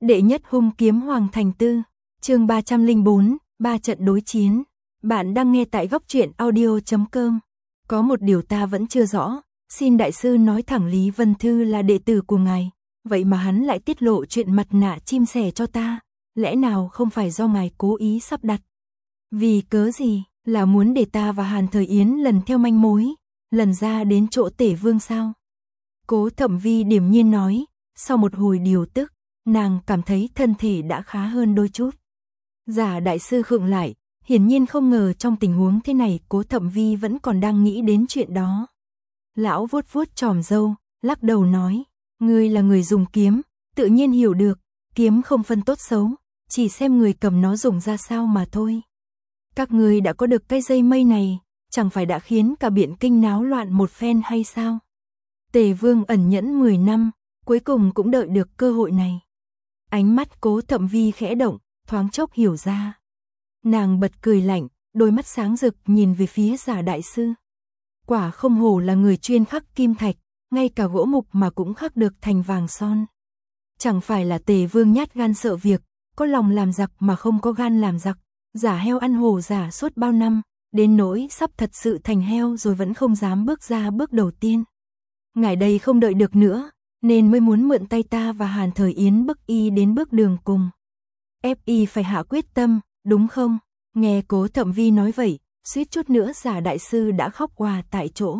Đệ nhất hung kiếm Hoàng Thành Tư, chương 304, 3 trận đối chiến. Bạn đang nghe tại góc truyện audio.com. Có một điều ta vẫn chưa rõ, xin đại sư nói thẳng Lý Vân Thư là đệ tử của ngài, vậy mà hắn lại tiết lộ chuyện mặt nạ chim sẻ cho ta, lẽ nào không phải do ngài cố ý sắp đặt? Vì cớ gì, là muốn để ta và Hàn Thời Yến lần theo manh mối, lần ra đến chỗ Tể Vương sao? Cố Thẩm Vi điềm nhiên nói, sau một hồi điều tức, nàng cảm thấy thân thể đã khá hơn đôi chút. Giả đại sư khựng lại, hiển nhiên không ngờ trong tình huống thế này Cố Thẩm Vi vẫn còn đang nghĩ đến chuyện đó. Lão vuốt vuốt chòm râu, lắc đầu nói, ngươi là người dùng kiếm, tự nhiên hiểu được, kiếm không phân tốt xấu, chỉ xem người cầm nó dùng ra sao mà thôi. Các ngươi đã có được cái dây mây này, chẳng phải đã khiến cả Biện Kinh náo loạn một phen hay sao? Tề Vương ẩn nhẫn 10 năm, cuối cùng cũng đợi được cơ hội này. Ánh mắt Cố Thẩm Vi khẽ động, thoáng chốc hiểu ra. Nàng bật cười lạnh, đôi mắt sáng rực nhìn về phía Giả đại sư. Quả không hổ là người chuyên khắc kim thạch, ngay cả gỗ mục mà cũng khắc được thành vàng son. Chẳng phải là Tề Vương nhát gan sợ việc, có lòng làm giặc mà không có gan làm giặc, giả heo ăn hổ giả suốt bao năm, đến nỗi sắp thật sự thành heo rồi vẫn không dám bước ra bước đầu tiên. Ngài đây không đợi được nữa, nên mới muốn mượn tay ta và Hàn Thời Yến bức y đến bước đường cùng. Ép y phải hạ quyết tâm, đúng không? Nghe Cố Thẩm Vi nói vậy, suýt chút nữa Giả đại sư đã khóc òa tại chỗ.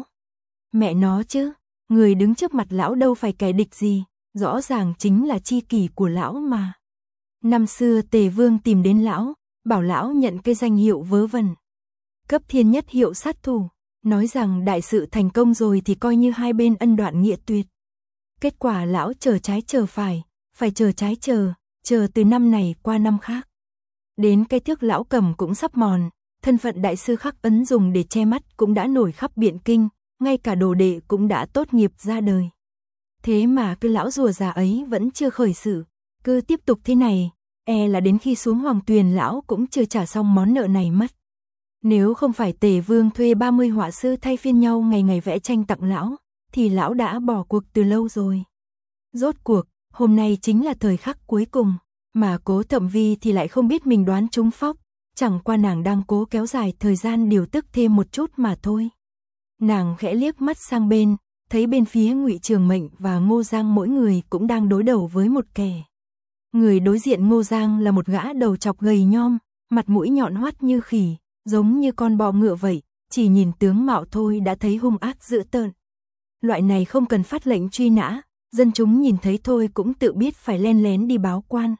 Mẹ nó chứ, người đứng trước mặt lão đâu phải kẻ địch gì, rõ ràng chính là tri kỷ của lão mà. Năm xưa Tề Vương tìm đến lão, bảo lão nhận cái danh hiệu vớ vẩn, cấp thiên nhất hiệu sát thủ, nói rằng đại sự thành công rồi thì coi như hai bên ân đoạn nghĩa tuyệt. Kết quả lão chờ trái chờ phải chờ trái chờ từ năm này qua năm khác. Đến cái thước lão cầm cũng sắp mòn, thân phận đại sư khắc ấn dùng để che mắt cũng đã nổi khắp Biện Kinh, ngay cả đồ đệ cũng đã tốt nghiệp ra đời. Thế mà cái lão rùa già ấy vẫn chưa khởi sự, cứ tiếp tục thế này, e là đến khi xuống Hoàng Tuyền lão cũng chưa trả xong món nợ này mất. Nếu không phải Tề Vương thuê 30 họa sư thay phiên nhau ngày ngày vẽ tranh tặng lão, thì lão đã bỏ cuộc từ lâu rồi. Rốt cuộc, hôm nay chính là thời khắc cuối cùng, mà Cố Thẩm Vi thì lại không biết mình đoán trúng phóc, chẳng qua nàng đang cố kéo dài thời gian điều tức thêm một chút mà thôi. Nàng khẽ liếc mắt sang bên, thấy bên phía Ngụy Trường Mệnh và Ngô Giang mỗi người cũng đang đối đầu với một kẻ. Người đối diện Ngô Giang là một gã đầu chọc gầy nhom, mặt mũi nhọn hoắt như khỉ, giống như con bò ngựa vậy, chỉ nhìn tướng mạo thôi đã thấy hung ác dữ tợn. Loại này không cần phát lệnh truy nã, dân chúng nhìn thấy thôi cũng tự biết phải len lén đi báo quan.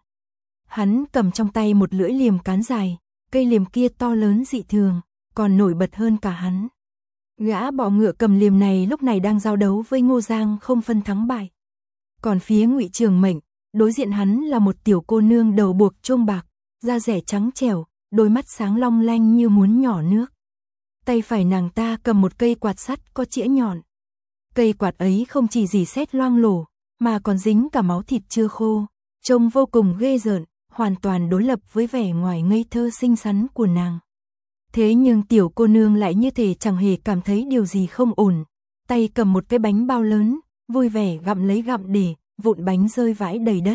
Hắn cầm trong tay một lưỡi liềm cán dài, cây liềm kia to lớn dị thường, còn nổi bật hơn cả hắn. Gã bò ngựa cầm liềm này lúc này đang giao đấu với Ngô Giang không phân thắng bại. Còn phía Ngụy Trường Mệnh, đối diện hắn là một tiểu cô nương đầu buộc chuông bạc, da rẻ trắng trẻo, đôi mắt sáng long lanh như muốn nhỏ nước. Tay phải nàng ta cầm một cây quạt sắt có chĩa nhọn. Cây quạt ấy không chỉ rỉ sét loang lổ, mà còn dính cả máu thịt chưa khô, trông vô cùng ghê rợn, hoàn toàn đối lập với vẻ ngoài ngây thơ xinh xắn của nàng. Thế nhưng tiểu cô nương lại như thể chẳng hề cảm thấy điều gì không ổn, tay cầm một cái bánh bao lớn, vui vẻ gặm lấy gặm để, vụn bánh rơi vãi đầy đất.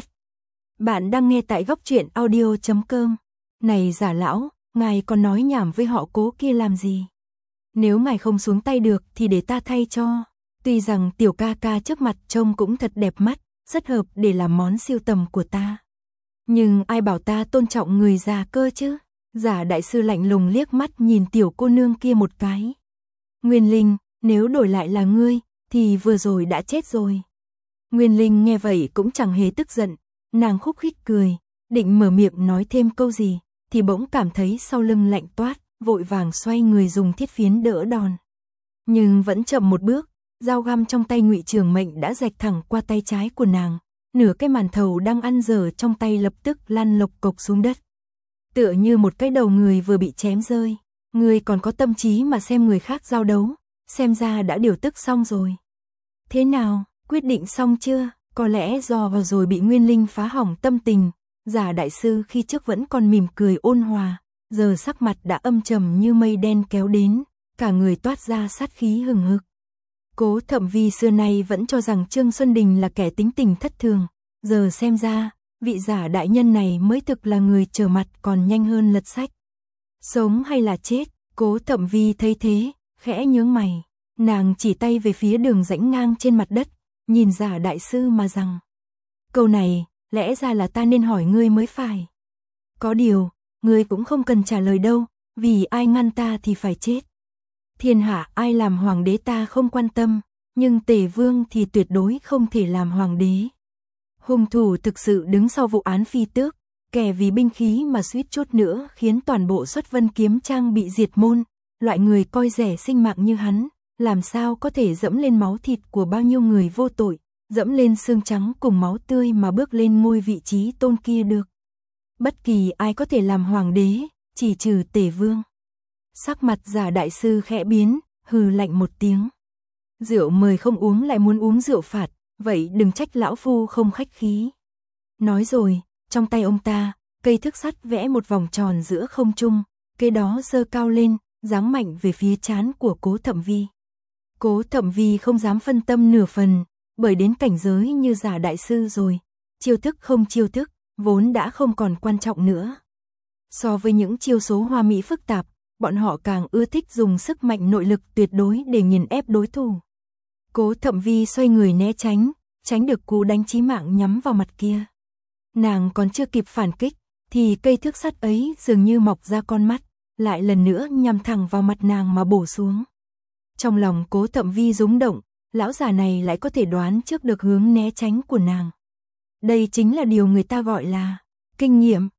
Bạn đang nghe tại góc truyện audio.com. Này Giả lão, ngài còn nói nhảm với họ Cố kia làm gì? Nếu ngài không xuống tay được thì để ta thay cho. Tuy rằng tiểu ca ca trước mặt trông cũng thật đẹp mắt, rất hợp để làm món siêu tầm của ta. Nhưng ai bảo ta tôn trọng người già cơ chứ? Giả đại sư lạnh lùng liếc mắt nhìn tiểu cô nương kia một cái. Nguyên Linh, nếu đổi lại là ngươi, thì vừa rồi đã chết rồi. Nguyên Linh nghe vậy cũng chẳng hề tức giận, nàng khúc khích cười, định mở miệng nói thêm câu gì, thì bỗng cảm thấy sau lưng lạnh toát, vội vàng xoay người dùng thiết phiến đỡ đòn. Nhưng vẫn chậm một bước, dao găm trong tay Ngụy Trường Mệnh đã rạch thẳng qua tay trái của nàng, nửa cái màn thầu đang ăn dở trong tay lập tức lăn lộc cộc xuống đất. Tựa như một cái đầu người vừa bị chém rơi, người còn có tâm trí mà xem người khác giao đấu, xem ra đã điều tức xong rồi. Thế nào, quyết định xong chưa? Có lẽ do vào rồi bị Nguyên Linh phá hỏng tâm tình, Giả đại sư khi trước vẫn còn mỉm cười ôn hòa, giờ sắc mặt đã âm trầm như mây đen kéo đến, cả người toát ra sát khí hừng hực. Cố Thẩm Vi xưa nay vẫn cho rằng Trương Xuân Đình là kẻ tính tình thất thường, giờ xem ra, vị giả đại nhân này mới thực là người trở mặt còn nhanh hơn lật sách. Sống hay là chết? Cố Thẩm Vi thấy thế, khẽ nhướng mày. Nàng chỉ tay về phía đường rãnh ngang trên mặt đất, nhìn giả đại sư mà rằng. Câu này, lẽ ra là ta nên hỏi ngươi mới phải. Có điều, ngươi cũng không cần trả lời đâu, vì ai ngăn ta thì phải chết. Thiên hạ ai làm hoàng đế ta không quan tâm, nhưng Tề Vương thì tuyệt đối không thể làm hoàng đế. Hung thủ thực sự đứng sau vụ án phi tước, kẻ vì binh khí mà suýt chút nữa khiến toàn bộ Xuất Vân Kiếm Trang bị diệt môn, loại người coi rẻ sinh mạng như hắn, làm sao có thể dẫm lên máu thịt của bao nhiêu người vô tội, dẫm lên xương trắng cùng máu tươi mà bước lên ngôi vị trí tôn kia được. Bất kỳ ai có thể làm hoàng đế, chỉ trừ Tề Vương. Sắc mặt giả đại sư khẽ biến, hừ lạnh một tiếng. Rượu mời không uống lại muốn uống rượu phạt, vậy đừng trách lão phu không khách khí. Nói rồi, trong tay ông ta, cây thước sắt vẽ một vòng tròn giữa không trung, cây đó giơ cao lên, giáng mạnh về phía trán của Cố Thẩm Vi. Cố Thẩm Vi không dám phân tâm nửa phần, bởi đến cảnh giới như giả đại sư rồi, chiêu thức không chiêu thức, vốn đã không còn quan trọng nữa. So với những chiêu số hoa mỹ phức tạp, bọn họ càng ưa thích dùng sức mạnh nội lực tuyệt đối để nghiền ép đối thủ. Cố Thẩm Vi xoay người né tránh được cú đánh chí mạng nhắm vào mặt kia. Nàng còn chưa kịp phản kích, thì cây thước sắt ấy dường như mọc ra con mắt, lại lần nữa nhằm thẳng vào mặt nàng mà bổ xuống. Trong lòng Cố Thẩm Vi rúng động, lão già này lại có thể đoán trước được hướng né tránh của nàng. Đây chính là điều người ta gọi là kinh nghiệm.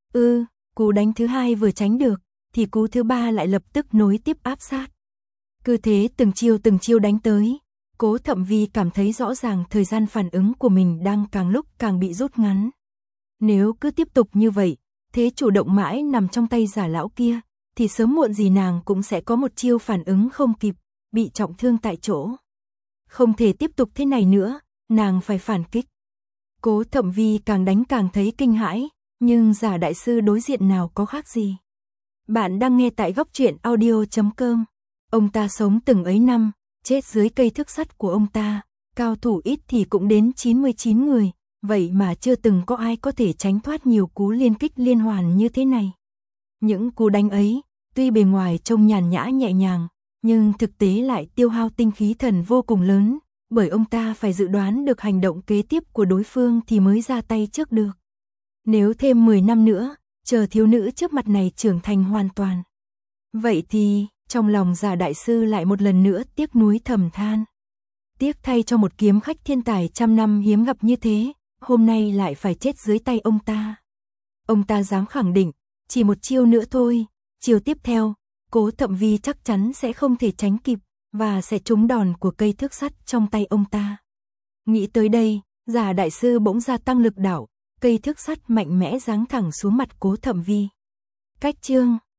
Cú đánh thứ hai vừa tránh được, thì cú thứ ba lại lập tức nối tiếp áp sát. Cứ thế từng chiêu đánh tới, Cố Thẩm Vi cảm thấy rõ ràng thời gian phản ứng của mình đang càng lúc càng bị rút ngắn. Nếu cứ tiếp tục như vậy, thế chủ động mãi nằm trong tay giả lão kia, thì sớm muộn gì nàng cũng sẽ có một chiêu phản ứng không kịp, bị trọng thương tại chỗ. Không thể tiếp tục thế này nữa, nàng phải phản kích. Cố Thẩm Vi càng đánh càng thấy kinh hãi, nhưng giả đại sư đối diện nào có khác gì. Bạn đang nghe tại góc truyện audio.com. Ông ta sống từng ấy năm, chết dưới cây thước sắt của ông ta, cao thủ ít thì cũng đến 99 người, vậy mà chưa từng có ai có thể tránh thoát nhiều cú liên kích liên hoàn như thế này. Những cú đánh ấy, tuy bề ngoài trông nhàn nhã nhẹ nhàng, nhưng thực tế lại tiêu hao tinh khí thần vô cùng lớn, bởi ông ta phải dự đoán được hành động kế tiếp của đối phương thì mới ra tay trước được. Nếu thêm 10 năm nữa, chờ thiếu nữ trước mặt này trưởng thành hoàn toàn. Vậy thì, trong lòng giả đại sư lại một lần nữa tiếc nuối thầm than. Tiếc thay cho một kiếm khách thiên tài trăm năm hiếm gặp như thế, hôm nay lại phải chết dưới tay ông ta. Ông ta dám khẳng định, chỉ một chiêu nữa thôi, chiêu tiếp theo, Cố Thẩm Vi chắc chắn sẽ không thể tránh kịp, và sẽ trúng đòn của cây thước sắt trong tay ông ta. Nghĩ tới đây, giả đại sư bỗng gia tăng lực đảo, cây thước sắt mạnh mẽ giáng thẳng xuống mặt Cố Thẩm Vi. Cách chương